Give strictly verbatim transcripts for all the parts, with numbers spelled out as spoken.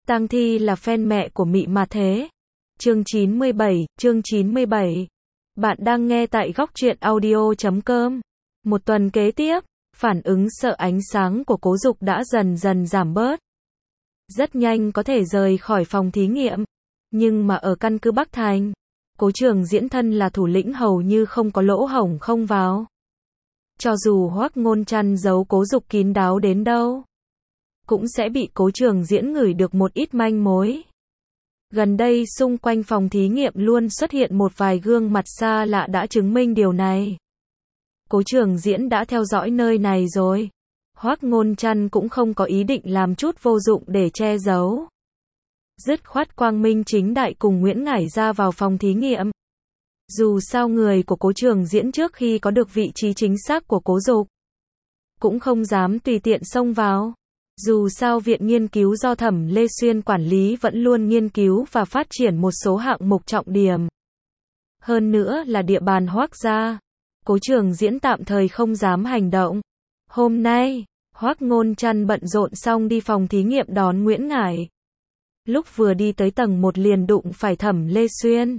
Tang Thi là fan mẹ của Mị mà thế. Chương chín mươi bảy, chương chín mươi bảy. Bạn đang nghe tại góc truyện audio chấm com. Một tuần kế tiếp, phản ứng sợ ánh sáng của Cố Dục đã dần dần giảm bớt. Rất nhanh có thể rời khỏi phòng thí nghiệm. Nhưng mà ở căn cứ Bắc Thành, Cố Trường Diễn thân là thủ lĩnh hầu như không có lỗ hổng không vào. Cho dù Hoắc Ngôn Trăn giấu Cố Dục kín đáo đến đâu, cũng sẽ bị Cố Trường Diễn ngửi được một ít manh mối. Gần đây xung quanh phòng thí nghiệm luôn xuất hiện một vài gương mặt xa lạ đã chứng minh điều này. Cố Trường Diễn đã theo dõi nơi này rồi. Hoắc Ngôn Trăn cũng không có ý định làm chút vô dụng để che giấu. Dứt khoát quang minh chính đại cùng Nguyễn Ngải ra vào phòng thí nghiệm. Dù sao người của Cố Trường Diễn trước khi có được vị trí chính xác của Cố Dục, cũng không dám tùy tiện xông vào. Dù sao viện nghiên cứu do Thẩm Lê Xuyên quản lý vẫn luôn nghiên cứu và phát triển một số hạng mục trọng điểm. Hơn nữa là địa bàn Hoắc gia. Cố Trường Diễn tạm thời không dám hành động. Hôm nay, Hoắc Ngôn Trăn bận rộn xong đi phòng thí nghiệm đón Nguyễn Ngải. Lúc vừa đi tới tầng một liền đụng phải Thẩm Lê Xuyên.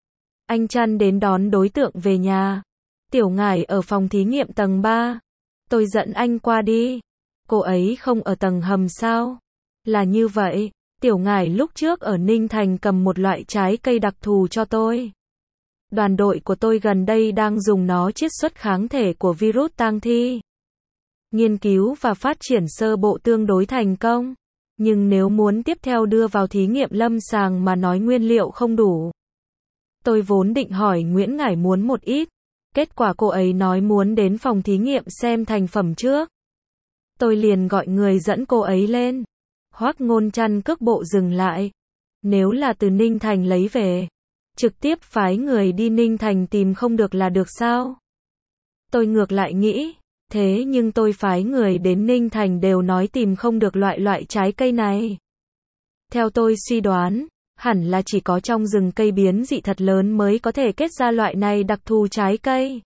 Anh Trăn đến đón đối tượng về nhà. Tiểu Ngải ở phòng thí nghiệm tầng ba. Tôi dẫn anh qua đi. Cô ấy không ở tầng hầm sao? Là như vậy, Tiểu Ngải lúc trước ở Ninh Thành cầm một loại trái cây đặc thù cho tôi. Đoàn đội của tôi gần đây đang dùng nó chiết xuất kháng thể của virus tang thi. Nghiên cứu và phát triển sơ bộ tương đối thành công. Nhưng nếu muốn tiếp theo đưa vào thí nghiệm lâm sàng mà nói nguyên liệu không đủ. Tôi vốn định hỏi Nguyễn Ngải muốn một ít. Kết quả cô ấy nói muốn đến phòng thí nghiệm xem thành phẩm trước. Tôi liền gọi người dẫn cô ấy lên. Hoắc Ngôn Trăn cước bộ dừng lại. Nếu là từ Ninh Thành lấy về, trực tiếp phái người đi Ninh Thành tìm không được là được sao? Tôi ngược lại nghĩ, thế nhưng tôi phái người đến Ninh Thành đều nói tìm không được loại loại trái cây này. Theo tôi suy đoán, hẳn là chỉ có trong rừng cây biến dị thật lớn mới có thể kết ra loại này đặc thù trái cây.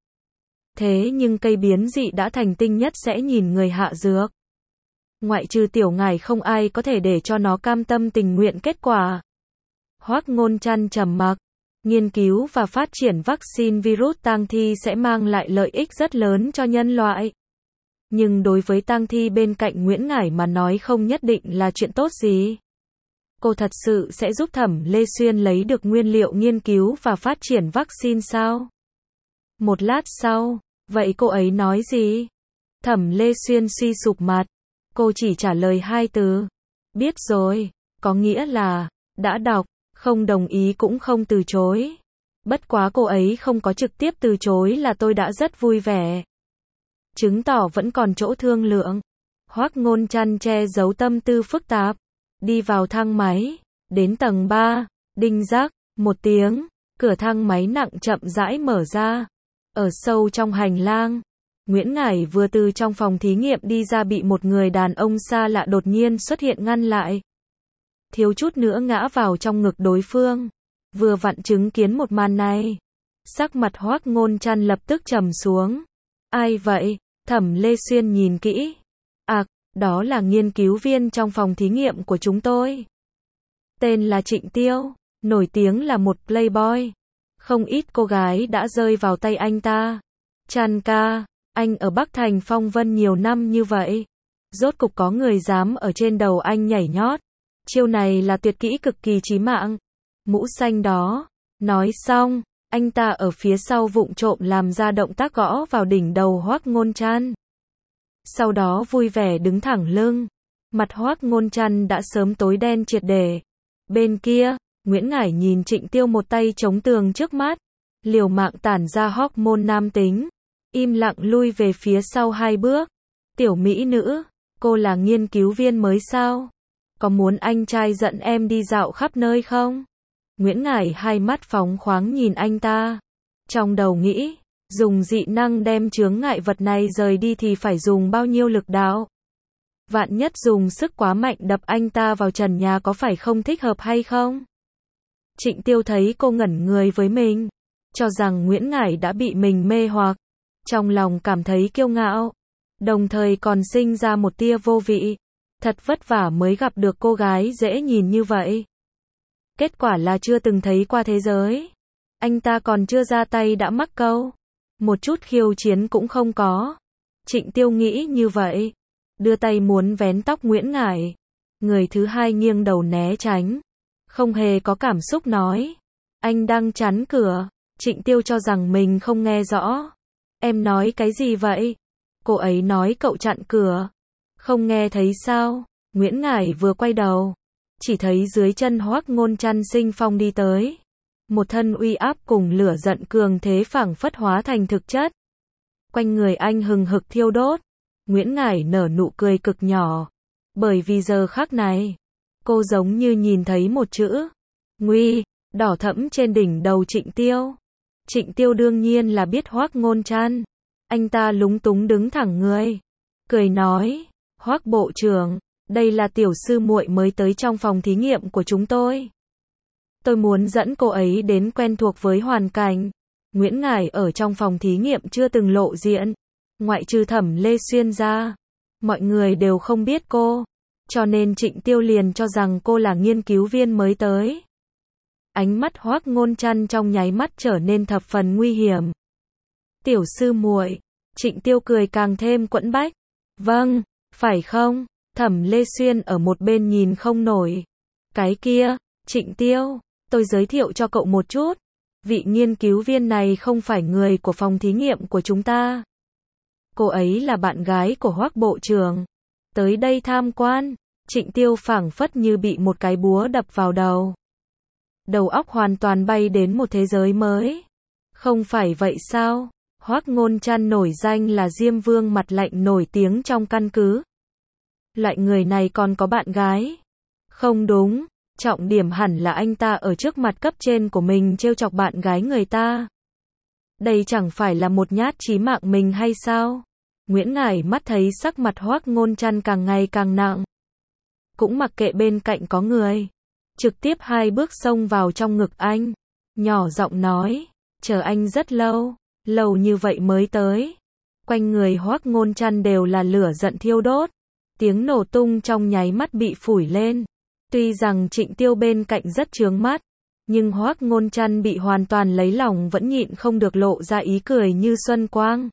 Thế nhưng cây biến dị đã thành tinh nhất sẽ nhìn người hạ dược. Ngoại trừ Tiểu Ngải không ai có thể để cho nó cam tâm tình nguyện kết quả. Hoắc Ngôn Trăn trầm mặc. Nghiên cứu và phát triển vaccine virus tang thi sẽ mang lại lợi ích rất lớn cho nhân loại. Nhưng đối với tang thi bên cạnh Nguyễn Ngải mà nói không nhất định là chuyện tốt gì. Cô thật sự sẽ giúp Thẩm Lê Xuyên lấy được nguyên liệu nghiên cứu và phát triển vaccine sao? Một lát sau, vậy cô ấy nói gì? Thẩm Lê Xuyên suy sụp mặt. Cô chỉ trả lời hai từ. Biết rồi, có nghĩa là, đã đọc, không đồng ý cũng không từ chối. Bất quá cô ấy không có trực tiếp từ chối là tôi đã rất vui vẻ. Chứng tỏ vẫn còn chỗ thương lượng. Hoắc Ngôn Trăn che giấu tâm tư phức tạp. Đi vào thang máy, đến tầng ba, đinh rác, một tiếng, cửa thang máy nặng chậm rãi mở ra. Ở sâu trong hành lang, Nguyễn Ngải vừa từ trong phòng thí nghiệm đi ra bị một người đàn ông xa lạ đột nhiên xuất hiện ngăn lại. Thiếu chút nữa ngã vào trong ngực đối phương. Vừa vặn chứng kiến một màn này, sắc mặt Hoắc Ngôn Trăn lập tức trầm xuống. Ai vậy? Thẩm Lê Xuyên nhìn kỹ. À, đó là nghiên cứu viên trong phòng thí nghiệm của chúng tôi. Tên là Trịnh Tiêu, nổi tiếng là một playboy. Không ít cô gái đã rơi vào tay anh ta. Trăn ca, anh ở Bắc Thành phong vân nhiều năm như vậy. Rốt cục có người dám ở trên đầu anh nhảy nhót. Chiêu này là tuyệt kỹ cực kỳ chí mạng. Mũ xanh đó. Nói xong, anh ta ở phía sau vụng trộm làm ra động tác gõ vào đỉnh đầu Hoắc Ngôn Trăn. Sau đó vui vẻ đứng thẳng lưng. Mặt Hoắc Ngôn Trăn đã sớm tối đen triệt để. Bên kia, Nguyễn Ngải nhìn Trịnh Tiêu một tay chống tường trước mắt. Liều mạng tản ra hormone nam tính. Im lặng lui về phía sau hai bước. Tiểu mỹ nữ, cô là nghiên cứu viên mới sao? Có muốn anh trai dẫn em đi dạo khắp nơi không? Nguyễn Ngải hai mắt phóng khoáng nhìn anh ta. Trong đầu nghĩ, dùng dị năng đem chướng ngại vật này rời đi thì phải dùng bao nhiêu lực đạo? Vạn nhất dùng sức quá mạnh đập anh ta vào trần nhà có phải không thích hợp hay không? Trịnh Tiêu thấy cô ngẩn người với mình, cho rằng Nguyễn Ngải đã bị mình mê hoặc. Trong lòng cảm thấy kiêu ngạo, đồng thời còn sinh ra một tia vô vị. Thật vất vả mới gặp được cô gái dễ nhìn như vậy. Kết quả là chưa từng thấy qua thế giới. Anh ta còn chưa ra tay đã mắc câu. Một chút khiêu chiến cũng không có. Trịnh Tiêu nghĩ như vậy. Đưa tay muốn vén tóc Nguyễn Ngải. Người thứ hai nghiêng đầu né tránh. Không hề có cảm xúc nói. Anh đang chắn cửa. Trịnh Tiêu cho rằng mình không nghe rõ. Em nói cái gì vậy? Cô ấy nói cậu chặn cửa. Không nghe thấy sao? Nguyễn Ngải vừa quay đầu. Chỉ thấy dưới chân Hoắc Ngôn Trăn sinh phong đi tới. Một thân uy áp cùng lửa giận cường thế phảng phất hóa thành thực chất. Quanh người anh hừng hực thiêu đốt. Nguyễn Ngải nở nụ cười cực nhỏ. Bởi vì giờ khắc này, cô giống như nhìn thấy một chữ nguy, đỏ thẫm trên đỉnh đầu Trịnh Tiêu. Trịnh Tiêu đương nhiên là biết Hoắc Ngôn Trăn. Anh ta lúng túng đứng thẳng người. Cười nói, Hoắc bộ trưởng, đây là tiểu sư muội mới tới trong phòng thí nghiệm của chúng tôi. Tôi muốn dẫn cô ấy đến quen thuộc với hoàn cảnh. Nguyễn Ngải ở trong phòng thí nghiệm chưa từng lộ diện. Ngoại trừ Thẩm Lê Xuyên ra. Mọi người đều không biết cô. Cho nên Trịnh Tiêu liền cho rằng cô là nghiên cứu viên mới tới. Ánh mắt Hoắc Ngôn Trăn trong nháy mắt trở nên thập phần nguy hiểm. Tiểu sư muội. Trịnh Tiêu cười càng thêm quẫn bách. Vâng, phải không? Thẩm Lê Xuyên ở một bên nhìn không nổi. Cái kia, Trịnh Tiêu, tôi giới thiệu cho cậu một chút. Vị nghiên cứu viên này không phải người của phòng thí nghiệm của chúng ta. Cô ấy là bạn gái của Hoắc bộ trưởng. Tới đây tham quan. Trịnh Tiêu phảng phất như bị một cái búa đập vào đầu. Đầu óc hoàn toàn bay đến một thế giới mới. Không phải vậy sao? Hoắc Ngôn Trăn nổi danh là Diêm Vương mặt lạnh nổi tiếng trong căn cứ. Loại người này còn có bạn gái? Không đúng, trọng điểm hẳn là anh ta ở trước mặt cấp trên của mình trêu chọc bạn gái người ta. Đây chẳng phải là một nhát chí mạng mình hay sao? Nguyễn Ngải mắt thấy sắc mặt Hoắc Ngôn Trăn càng ngày càng nặng. Cũng mặc kệ bên cạnh có người. Trực tiếp hai bước xông vào trong ngực anh. Nhỏ giọng nói, chờ anh rất lâu, lâu như vậy mới tới. Quanh người Hoắc Ngôn Trăn đều là lửa giận thiêu đốt. Tiếng nổ tung trong nháy mắt bị phủi lên. Tuy rằng Trịnh Tiêu bên cạnh rất chướng mắt, nhưng Hoắc Ngôn Trăn bị hoàn toàn lấy lòng vẫn nhịn không được lộ ra ý cười như xuân quang.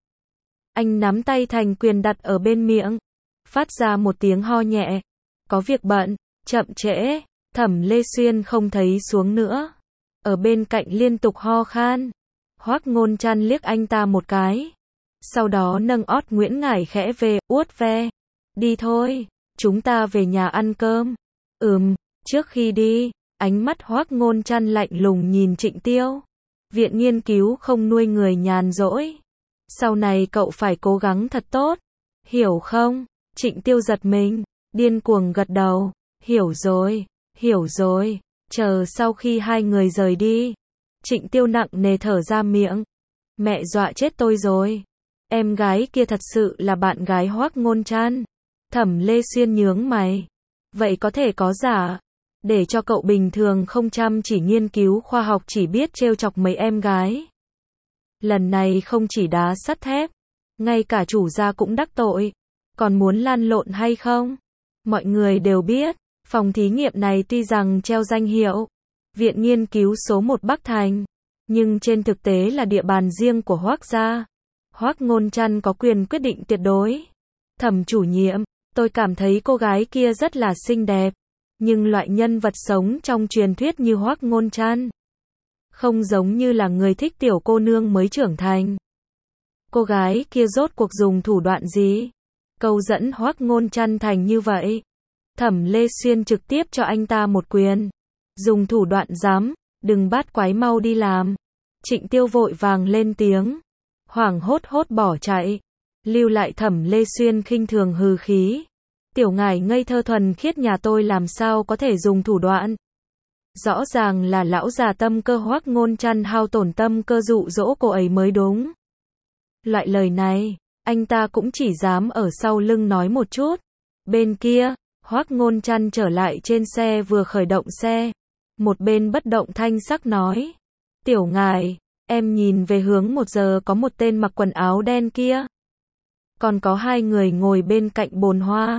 Anh nắm tay thành quyền đặt ở bên miệng, phát ra một tiếng ho nhẹ. Có việc bận, chậm trễ. Thẩm Lê Xuyên không thấy xuống nữa. Ở bên cạnh liên tục ho khan. Hoắc Ngôn Trăn liếc anh ta một cái. Sau đó nâng ót Nguyễn Ngải khẽ về, uốt ve. Đi thôi, chúng ta về nhà ăn cơm. Ừm, trước khi đi, ánh mắt Hoắc Ngôn Trăn lạnh lùng nhìn Trịnh Tiêu. Viện nghiên cứu không nuôi người nhàn rỗi. Sau này cậu phải cố gắng thật tốt. Hiểu không? Trịnh Tiêu giật mình, điên cuồng gật đầu. Hiểu rồi, hiểu rồi. Chờ sau khi hai người rời đi, Trịnh Tiêu nặng nề thở ra miệng. Mẹ dọa chết tôi rồi. Em gái kia thật sự là bạn gái Hoắc Ngôn Trăn. Thẩm Lê Xuyên nhướng mày. Vậy có thể có giả. Để cho cậu bình thường không chăm chỉ nghiên cứu khoa học chỉ biết trêu chọc mấy em gái. Lần này không chỉ đá sắt thép, ngay cả chủ gia cũng đắc tội. Còn muốn lan lộn hay không? Mọi người đều biết, phòng thí nghiệm này tuy rằng treo danh hiệu Viện Nghiên cứu số một Bắc Thành, nhưng trên thực tế là địa bàn riêng của Hoắc gia. Hoắc Ngôn Trăn có quyền quyết định tuyệt đối. Thẩm chủ nhiệm, tôi cảm thấy cô gái kia rất là xinh đẹp, nhưng loại nhân vật sống trong truyền thuyết như Hoắc Ngôn Trăn không giống như là người thích tiểu cô nương mới trưởng thành. Cô gái kia rốt cuộc dùng thủ đoạn gì? Câu dẫn Hoắc Ngôn Trăn thành như vậy. Thẩm Lê Xuyên trực tiếp cho anh ta một quyền. Dùng thủ đoạn dám, đừng bát quái mau đi làm. Trịnh Tiêu vội vàng lên tiếng. Hoảng hốt hốt bỏ chạy. Lưu lại Thẩm Lê Xuyên khinh thường hừ khí. Tiểu ngải ngây thơ thuần khiết nhà tôi làm sao có thể dùng thủ đoạn. Rõ ràng là lão già tâm cơ Hoắc Ngôn Trăn hao tổn tâm cơ dụ dỗ cô ấy mới đúng. Loại lời này, anh ta cũng chỉ dám ở sau lưng nói một chút. Bên kia, Hoắc Ngôn Trăn trở lại trên xe vừa khởi động xe. Một bên bất động thanh sắc nói. Tiểu ngải, em nhìn về hướng một giờ có một tên mặc quần áo đen kia. Còn có hai người ngồi bên cạnh bồn hoa.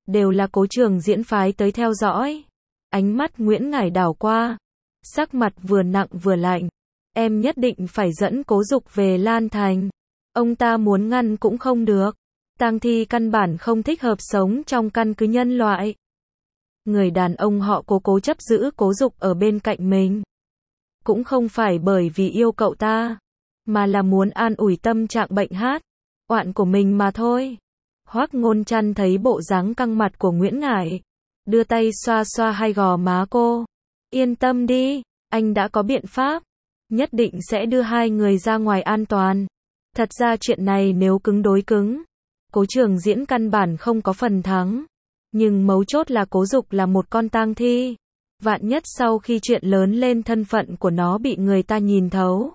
đều là Cố Trường Diễn phái tới theo dõi. Ánh mắt Nguyễn Ngải đảo qua, sắc mặt vừa nặng vừa lạnh. Em nhất định phải dẫn Cố Dục về Lan Thành. Ông ta muốn ngăn cũng không được. Tang thi căn bản không thích hợp sống trong căn cứ nhân loại. Người đàn ông họ Cố cố chấp giữ Cố Dục ở bên cạnh mình. Cũng không phải bởi vì yêu cậu ta, mà là muốn an ủi tâm trạng bệnh hát, oạn của mình mà thôi. Hoắc Ngôn Trăn thấy bộ dáng căng mặt của Nguyễn Ngải, đưa tay xoa xoa hai gò má cô. Yên tâm đi, anh đã có biện pháp. Nhất định sẽ đưa hai người ra ngoài an toàn. Thật ra chuyện này nếu cứng đối cứng, Cố Trường Diễn căn bản không có phần thắng. Nhưng mấu chốt là Cố Dục là một con tang thi. Vạn nhất sau khi chuyện lớn lên thân phận của nó bị người ta nhìn thấu,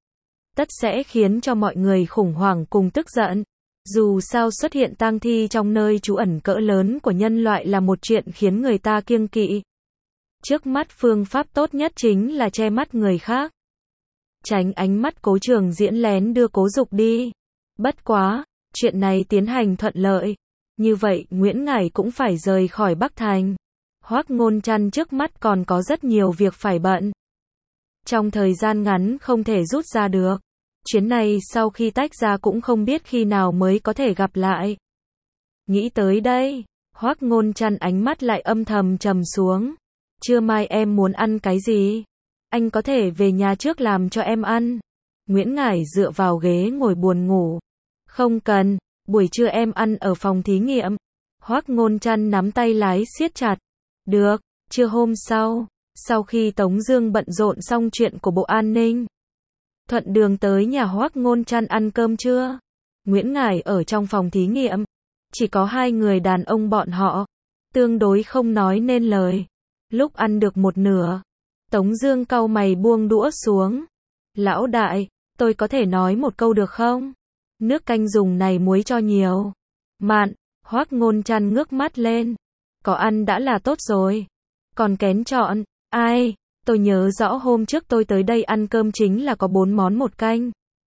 tất sẽ khiến cho mọi người khủng hoảng cùng tức giận. Dù sao xuất hiện tang thi trong nơi trú ẩn cỡ lớn của nhân loại là một chuyện khiến người ta kiêng kỵ. Trước mắt phương pháp tốt nhất chính là che mắt người khác. Tránh ánh mắt Cố Trường Diễn lén đưa Cố Dục đi. Bất quá, chuyện này tiến hành thuận lợi. Như vậy Nguyễn Ngải cũng phải rời khỏi Bắc Thành. Hoắc Ngôn Trăn trước mắt còn có rất nhiều việc phải bận. Trong thời gian ngắn không thể rút ra được. Chuyến này sau khi tách ra cũng không biết khi nào mới có thể gặp lại. Nghĩ tới đây, Hoắc Ngôn Trăn ánh mắt lại âm thầm trầm xuống. Trưa mai em muốn ăn cái gì? Anh có thể về nhà trước làm cho em ăn. Nguyễn Ngải dựa vào ghế ngồi buồn ngủ. Không cần, buổi trưa em ăn ở phòng thí nghiệm. Hoắc Ngôn Trăn nắm tay lái siết chặt. Được, trưa hôm sau, sau khi Tống Dương bận rộn xong chuyện của Bộ An ninh, thuận đường tới nhà Hoắc Ngôn Trăn ăn cơm trưa. Nguyễn Ngải ở trong phòng thí nghiệm, chỉ có hai người đàn ông bọn họ, tương đối không nói nên lời. Lúc ăn được một nửa, Tống Dương cau mày buông đũa xuống. Lão đại, tôi có thể nói một câu được không? Nước canh dùng này muối cho nhiều. Mạn, Hoắc Ngôn Trăn ngước mắt lên. Có ăn đã là tốt rồi. Còn kén chọn, ai? Tôi nhớ rõ hôm trước tôi tới đây ăn cơm chính là có bốn món một canh.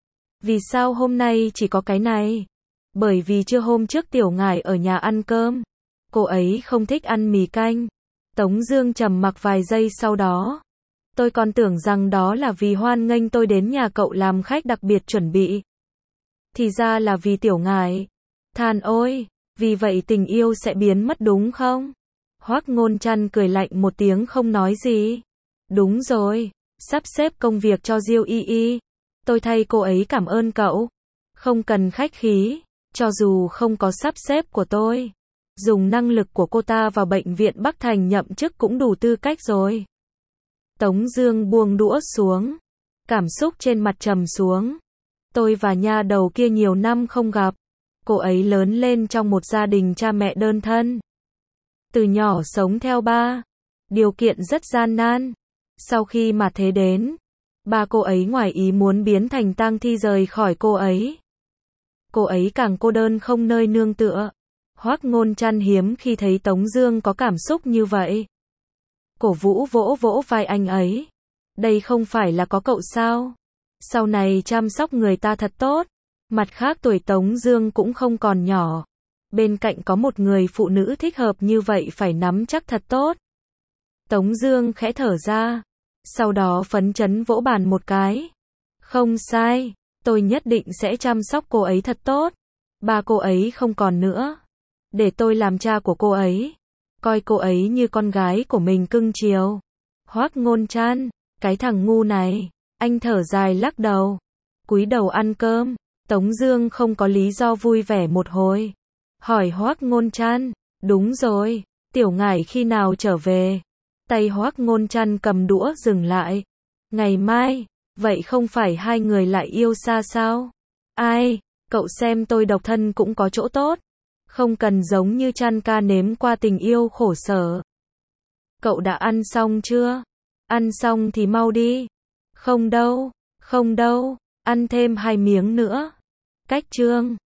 Vì sao hôm nay chỉ có cái này? Bởi vì trưa hôm trước Tiểu Ngải ở nhà ăn cơm. Cô ấy không thích ăn mì canh. Tống Dương trầm mặc vài giây sau đó. Tôi còn tưởng rằng đó là vì hoan nghênh tôi đến nhà cậu làm khách đặc biệt chuẩn bị. Thì ra là vì Tiểu Ngải. Than ôi, vì vậy tình yêu sẽ biến mất đúng không? Hoắc Ngôn Trăn cười lạnh một tiếng không nói gì. Đúng rồi, sắp xếp công việc cho Diêu Y Y. Tôi thay cô ấy cảm ơn cậu. Không cần khách khí, cho dù không có sắp xếp của tôi, dùng năng lực của cô ta vào bệnh viện Bắc Thành nhậm chức cũng đủ tư cách rồi. Tống Dương buông đũa xuống, cảm xúc trên mặt trầm xuống. Tôi và nha đầu kia nhiều năm không gặp. Cô ấy lớn lên trong một gia đình cha mẹ đơn thân. Từ nhỏ sống theo ba. Điều kiện rất gian nan. Sau khi mà thế đến, ba cô ấy ngoài ý muốn biến thành tang thi rời khỏi cô ấy. Cô ấy càng cô đơn không nơi nương tựa. Hoắc Ngôn Trăn hiếm khi thấy Tống Dương có cảm xúc như vậy. Cổ vũ vỗ vỗ vai anh ấy. Đây không phải là có cậu sao? Sau này chăm sóc người ta thật tốt. Mặt khác tuổi Tống Dương cũng không còn nhỏ. Bên cạnh có một người phụ nữ thích hợp như vậy phải nắm chắc thật tốt. Tống Dương khẽ thở ra. Sau đó phấn chấn vỗ bàn một cái. Không sai, tôi nhất định sẽ chăm sóc cô ấy thật tốt. Ba cô ấy không còn nữa. Để tôi làm cha của cô ấy. Coi cô ấy như con gái của mình cưng chiều. Hoắc Ngôn Trăn, cái thằng ngu này. Anh thở dài lắc đầu. Cúi đầu ăn cơm. Tống Dương không có lý do vui vẻ một hồi. Hỏi Hoắc Ngôn Trăn, đúng rồi, Tiểu Ngải khi nào trở về? Tay Hoắc Ngôn Trăn cầm đũa dừng lại. Ngày mai, vậy không phải hai người lại yêu xa sao? Ai, cậu xem tôi độc thân cũng có chỗ tốt. Không cần giống như Trăn ca nếm qua tình yêu khổ sở. Cậu đã ăn xong chưa? Ăn xong thì mau đi. Không đâu, không đâu, ăn thêm hai miếng nữa. Cách chương